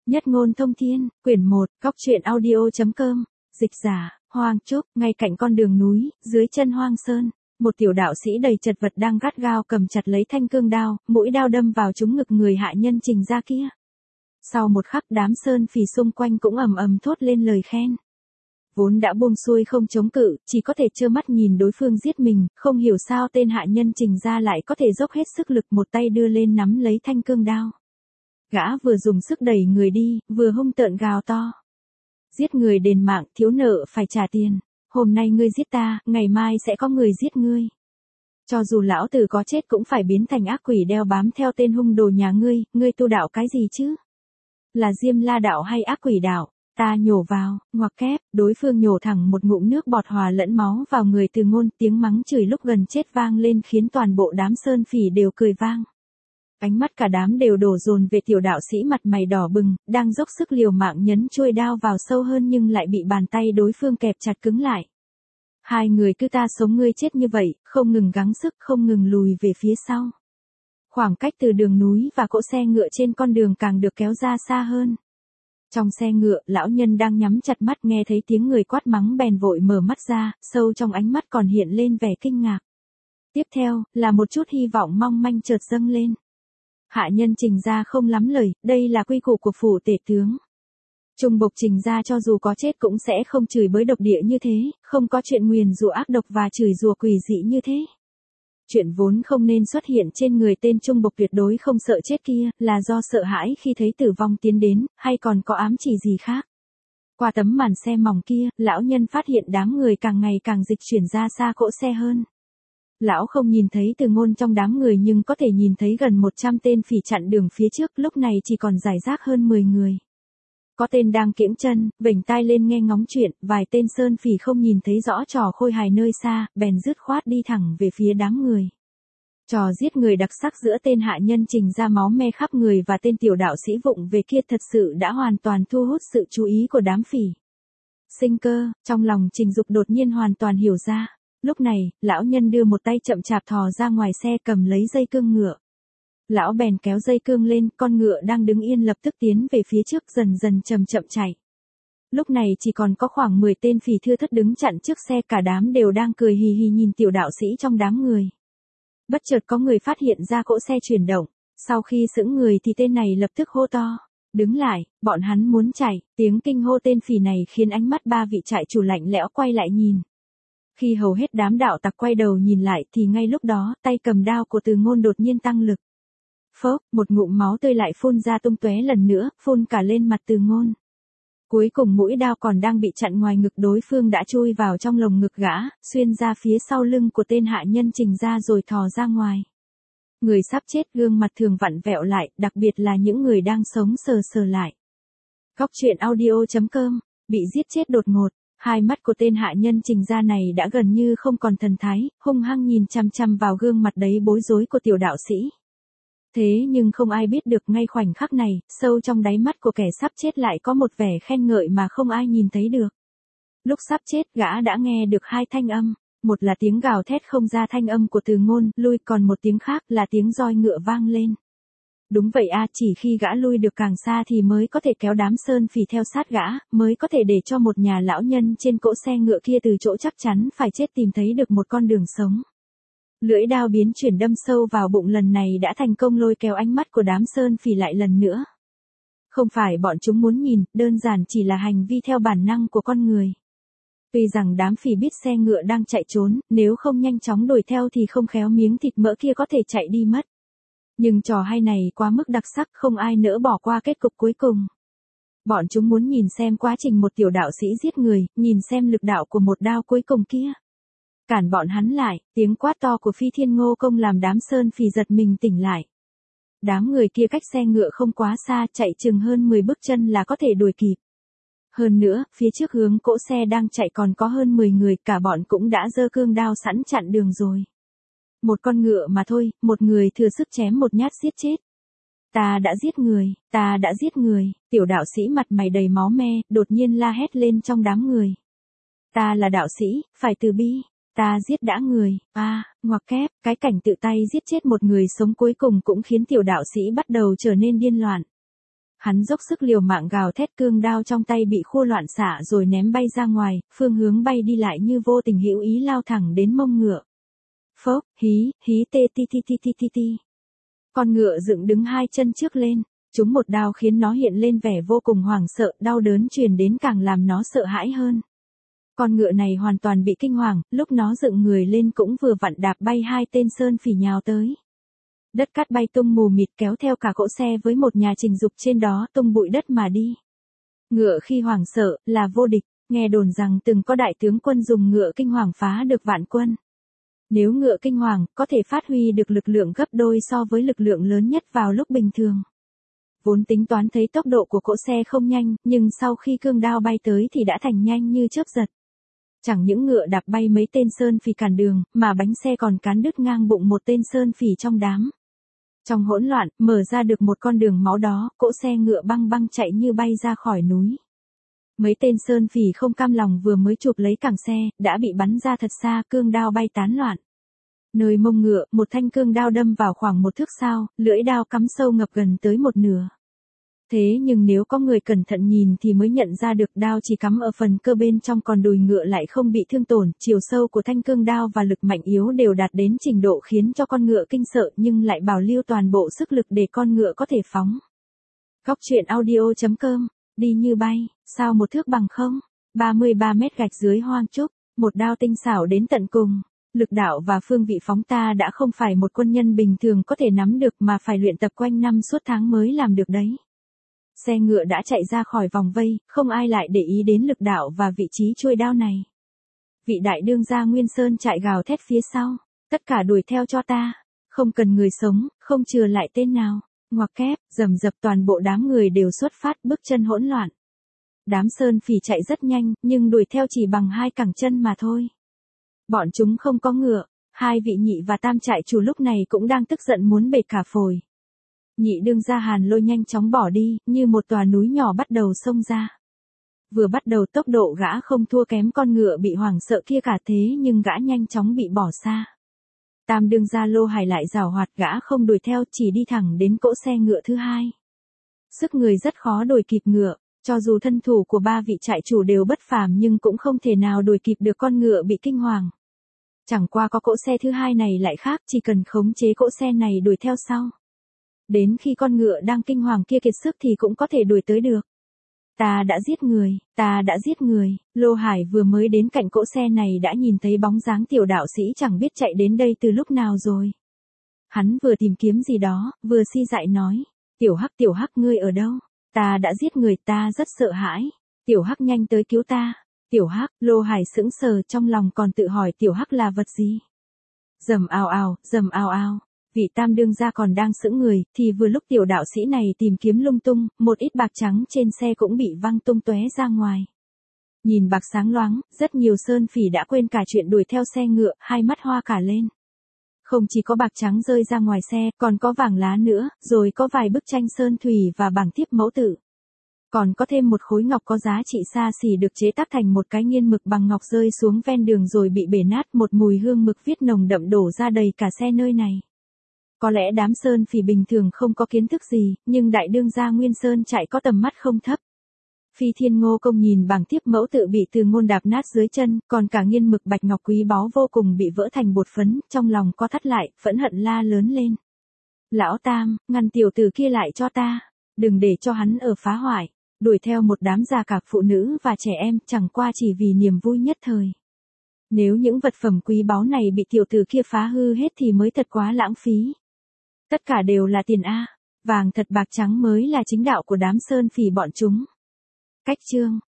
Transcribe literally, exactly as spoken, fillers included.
Nhất ngôn thông thiên, quyển một, góc truyện audio.com, dịch giả, Hoang Trúc, ngay cạnh con đường núi, dưới chân Hoang Sơn, một tiểu đạo sĩ đầy chật vật đang gắt gao cầm chặt lấy thanh cương đao, mũi đao đâm vào trúng ngực người hạ nhân Trình gia kia. Sau một khắc đám sơn phỉ xung quanh cũng ầm ầm thốt lên lời khen. Vốn đã buông xuôi không chống cự, chỉ có thể trơ mắt nhìn đối phương giết mình, không hiểu sao tên hạ nhân Trình gia lại có thể dốc hết sức lực một tay đưa lên nắm lấy thanh cương đao. Gã vừa dùng sức đẩy người đi, vừa hung tợn gào to. Giết người đền mạng, thiếu nợ phải trả tiền. Hôm nay ngươi giết ta, ngày mai sẽ có người giết ngươi. Cho dù lão tử có chết cũng phải biến thành ác quỷ đeo bám theo tên hung đồ nhà ngươi, ngươi tu đạo cái gì chứ? Là Diêm La đạo hay ác quỷ đạo? Ta nhổ vào, ngoặc kép, đối phương nhổ thẳng một ngụm nước bọt hòa lẫn máu vào người Từ Ngôn, tiếng mắng chửi lúc gần chết vang lên khiến toàn bộ đám sơn phỉ đều cười vang. Ánh mắt cả đám đều đổ dồn về tiểu đạo sĩ mặt mày đỏ bừng, đang dốc sức liều mạng nhấn chuôi đao vào sâu hơn nhưng lại bị bàn tay đối phương kẹp chặt cứng lại. Hai người cứ ta sống ngươi chết như vậy, không ngừng gắng sức, không ngừng lùi về phía sau. Khoảng cách từ đường núi và cỗ xe ngựa trên con đường càng được kéo ra xa hơn. Trong xe ngựa, lão nhân đang nhắm chặt mắt nghe thấy tiếng người quát mắng bèn vội mở mắt ra, sâu trong ánh mắt còn hiện lên vẻ kinh ngạc. Tiếp theo, là một chút hy vọng mong manh chợt dâng lên. Hạ nhân Trình gia không lắm lời, đây là quy củ của phủ tể tướng. Trung bộc Trình gia cho dù có chết cũng sẽ không chửi bới độc địa như thế, không có chuyện nguyền rủa ác độc và chửi rủa quỷ dị như thế. Chuyện vốn không nên xuất hiện trên người tên Trung bộc tuyệt đối không sợ chết kia, là do sợ hãi khi thấy tử vong tiến đến, hay còn có ám chỉ gì khác. Qua tấm màn xe mỏng kia, lão nhân phát hiện đám người càng ngày càng dịch chuyển ra xa cỗ xe hơn. Lão không nhìn thấy Từ Ngôn trong đám người nhưng có thể nhìn thấy gần một trăm tên phỉ chặn đường phía trước, lúc này chỉ còn rải rác hơn mười người. Có tên đang kiễng chân, vểnh tai lên nghe ngóng chuyện, vài tên sơn phỉ không nhìn thấy rõ trò khôi hài nơi xa, bèn dứt khoát đi thẳng về phía đám người. Trò giết người đặc sắc giữa tên hạ nhân Trình ra máu me khắp người và tên tiểu đạo sĩ vụng về kia thật sự đã hoàn toàn thu hút sự chú ý của đám phỉ. Sinh cơ, trong lòng Trình Dục đột nhiên hoàn toàn hiểu ra. Lúc này, lão nhân đưa một tay chậm chạp thò ra ngoài xe cầm lấy dây cương ngựa. Lão bèn kéo dây cương lên, con ngựa đang đứng yên lập tức tiến về phía trước dần dần chậm chậm chạy. Lúc này chỉ còn có khoảng mười tên phỉ thưa thớt đứng chặn trước xe, cả đám đều đang cười hì hì nhìn tiểu đạo sĩ trong đám người. Bất chợt có người phát hiện ra cỗ xe chuyển động, sau khi sững người thì tên này lập tức hô to. Đứng lại, bọn hắn muốn chạy, tiếng kinh hô tên phỉ này khiến ánh mắt ba vị trại chủ lạnh lẽo quay lại nhìn. Khi hầu hết đám đạo tặc quay đầu nhìn lại thì ngay lúc đó, tay cầm đao của Từ Ngôn đột nhiên tăng lực. Phốc, một ngụm máu tươi lại phun ra tung tóe lần nữa, phun cả lên mặt Từ Ngôn. Cuối cùng mũi đao còn đang bị chặn ngoài ngực đối phương đã chui vào trong lồng ngực gã, xuyên ra phía sau lưng của tên hạ nhân Trình ra rồi thò ra ngoài. Người sắp chết gương mặt thường vặn vẹo lại, đặc biệt là những người đang sống sờ sờ lại. Góc truyện audio.com, bị giết chết đột ngột. Hai mắt của tên hạ nhân Trình gia này đã gần như không còn thần thái, hung hăng nhìn chằm chằm vào gương mặt đấy bối rối của tiểu đạo sĩ. Thế nhưng không ai biết được ngay khoảnh khắc này, sâu trong đáy mắt của kẻ sắp chết lại có một vẻ khen ngợi mà không ai nhìn thấy được. Lúc sắp chết gã đã nghe được hai thanh âm, một là tiếng gào thét không ra thanh âm của Từ Ngôn, lui, còn một tiếng khác là tiếng roi ngựa vang lên. Đúng vậy a, chỉ khi gã lui được càng xa thì mới có thể kéo đám sơn phỉ theo sát gã, mới có thể để cho một nhà lão nhân trên cỗ xe ngựa kia từ chỗ chắc chắn phải chết tìm thấy được một con đường sống. Lưỡi đao biến chuyển đâm sâu vào bụng lần này đã thành công lôi kéo ánh mắt của đám sơn phỉ lại lần nữa. Không phải bọn chúng muốn nhìn, đơn giản chỉ là hành vi theo bản năng của con người. Tuy rằng đám phỉ biết xe ngựa đang chạy trốn, nếu không nhanh chóng đuổi theo thì không khéo miếng thịt mỡ kia có thể chạy đi mất. Nhưng trò hay này quá mức đặc sắc, không ai nỡ bỏ qua kết cục cuối cùng. Bọn chúng muốn nhìn xem quá trình một tiểu đạo sĩ giết người, nhìn xem lực đạo của một đao cuối cùng kia. Cản bọn hắn lại, tiếng quát to của Phi Thiên Ngô Công làm đám sơn phỉ giật mình tỉnh lại. Đám người kia cách xe ngựa không quá xa, chạy chừng hơn mười bước chân là có thể đuổi kịp. Hơn nữa, phía trước hướng cỗ xe đang chạy còn có hơn mười người, cả bọn cũng đã giơ cương đao sẵn chặn đường rồi. Một con ngựa mà thôi, một người thừa sức chém một nhát giết chết. Ta đã giết người, ta đã giết người, tiểu đạo sĩ mặt mày đầy máu me, đột nhiên la hét lên trong đám người. Ta là đạo sĩ, phải từ bi, ta giết đã người, a à, ngoặc kép, cái cảnh tự tay giết chết một người sống cuối cùng cũng khiến tiểu đạo sĩ bắt đầu trở nên điên loạn. Hắn dốc sức liều mạng gào thét, cương đao trong tay bị khua loạn xạ rồi ném bay ra ngoài, phương hướng bay đi lại như vô tình hữu ý lao thẳng đến mông ngựa. Phốc, hí, hí tê ti ti ti ti ti ti. Con ngựa dựng đứng hai chân trước lên, trúng một đao khiến nó hiện lên vẻ vô cùng hoảng sợ, đau đớn truyền đến càng làm nó sợ hãi hơn. Con ngựa này hoàn toàn bị kinh hoàng, lúc nó dựng người lên cũng vừa vặn đạp bay hai tên sơn phỉ nhào tới. Đất cát bay tung mù mịt kéo theo cả cỗ xe với một nhà trình dục trên đó tung bụi đất mà đi. Ngựa khi hoảng sợ, là vô địch, nghe đồn rằng từng có đại tướng quân dùng ngựa kinh hoàng phá được vạn quân. Nếu ngựa kinh hoàng, có thể phát huy được lực lượng gấp đôi so với lực lượng lớn nhất vào lúc bình thường. Vốn tính toán thấy tốc độ của cỗ xe không nhanh, nhưng sau khi cương đao bay tới thì đã thành nhanh như chớp giật. Chẳng những ngựa đạp bay mấy tên sơn phỉ cản đường, mà bánh xe còn cán đứt ngang bụng một tên sơn phỉ trong đám. Trong hỗn loạn, mở ra được một con đường máu đó, cỗ xe ngựa băng băng chạy như bay ra khỏi núi. Mấy tên sơn phỉ không cam lòng vừa mới chụp lấy cẳng xe, đã bị bắn ra thật xa, cương đao bay tán loạn. Nơi mông ngựa, một thanh cương đao đâm vào khoảng một thước sao, lưỡi đao cắm sâu ngập gần tới một nửa. Thế nhưng nếu có người cẩn thận nhìn thì mới nhận ra được đao chỉ cắm ở phần cơ bên trong, còn đùi ngựa lại không bị thương tổn, chiều sâu của thanh cương đao và lực mạnh yếu đều đạt đến trình độ khiến cho con ngựa kinh sợ nhưng lại bảo lưu toàn bộ sức lực để con ngựa có thể phóng. Góc truyện audio chấm com, đi như bay, sao một thước bằng không, ba mươi ba mét gạch dưới hoang trúc, một đao tinh xảo đến tận cùng. Lực đạo và phương vị phóng ta đã không phải một quân nhân bình thường có thể nắm được mà phải luyện tập quanh năm suốt tháng mới làm được đấy. Xe ngựa đã chạy ra khỏi vòng vây, không ai lại để ý đến lực đạo và vị trí chuôi đao này. Vị đại đương gia Nguyên Sơn chạy gào thét phía sau, tất cả đuổi theo cho ta, không cần người sống, không chừa lại tên nào. Ngoặc kép, rầm rập toàn bộ đám người đều xuất phát, bước chân hỗn loạn. Đám sơn phỉ chạy rất nhanh, nhưng đuổi theo chỉ bằng hai cẳng chân mà thôi. Bọn chúng không có ngựa, hai vị nhị và tam trại chủ lúc này cũng đang tức giận muốn bể cả phổi. Nhị đương gia Hàn Lôi nhanh chóng bỏ đi, như một tòa núi nhỏ bắt đầu xông ra. Vừa bắt đầu tốc độ gã không thua kém con ngựa bị hoảng sợ kia cả, thế nhưng gã nhanh chóng bị bỏ xa. Tam đương gia Lô Hải lại giàu hoạt, gã không đuổi theo, chỉ đi thẳng đến cỗ xe ngựa thứ hai. Sức người rất khó đuổi kịp ngựa, cho dù thân thủ của ba vị trại chủ đều bất phàm nhưng cũng không thể nào đuổi kịp được con ngựa bị kinh hoàng. Chẳng qua có cỗ xe thứ hai này lại khác, chỉ cần khống chế cỗ xe này đuổi theo sau. Đến khi con ngựa đang kinh hoàng kia kiệt sức thì cũng có thể đuổi tới được. Ta đã giết người, ta đã giết người, Lô Hải vừa mới đến cạnh cỗ xe này đã nhìn thấy bóng dáng tiểu đạo sĩ chẳng biết chạy đến đây từ lúc nào rồi. Hắn vừa tìm kiếm gì đó, vừa si dại nói, tiểu hắc tiểu hắc ngươi ở đâu? Ta đã giết người, ta rất sợ hãi. Tiểu hắc nhanh tới cứu ta. Tiểu hắc, Lô Hải sững sờ trong lòng còn tự hỏi tiểu hắc là vật gì. Rầm ào ào, rầm ào ào. Vị tam đương gia còn đang sững người, thì vừa lúc tiểu đạo sĩ này tìm kiếm lung tung, một ít bạc trắng trên xe cũng bị văng tung tóe ra ngoài. Nhìn bạc sáng loáng, rất nhiều sơn phỉ đã quên cả chuyện đuổi theo xe ngựa, hai mắt hoa cả lên. Không chỉ có bạc trắng rơi ra ngoài xe, còn có vàng lá nữa, rồi có vài bức tranh sơn thủy và bảng thiếp mẫu tự. Còn có thêm một khối ngọc có giá trị xa xỉ được chế tác thành một cái nghiên mực bằng ngọc rơi xuống ven đường rồi bị bể nát, một mùi hương mực viết nồng đậm đổ ra đầy cả xe nơi này. Có lẽ đám sơn phỉ bình thường không có kiến thức gì, nhưng đại đương gia Nguyên Sơn chạy có tầm mắt không thấp. Phi Thiên Ngô Công nhìn bảng thiếp mẫu tự bị Từ Ngôn đạp nát dưới chân, còn cả nghiên mực bạch ngọc quý báu vô cùng bị vỡ thành bột phấn, trong lòng co thắt lại, phẫn hận la lớn lên. Lão Tam, ngăn tiểu tử kia lại cho ta, đừng để cho hắn ở phá hoại, đuổi theo một đám già cả phụ nữ và trẻ em, chẳng qua chỉ vì niềm vui nhất thời. Nếu những vật phẩm quý báu này bị tiểu tử kia phá hư hết thì mới thật quá lãng phí. Tất cả đều là tiền A, vàng thật bạc trắng mới là chính đạo của đám sơn phỉ bọn chúng. Cách chương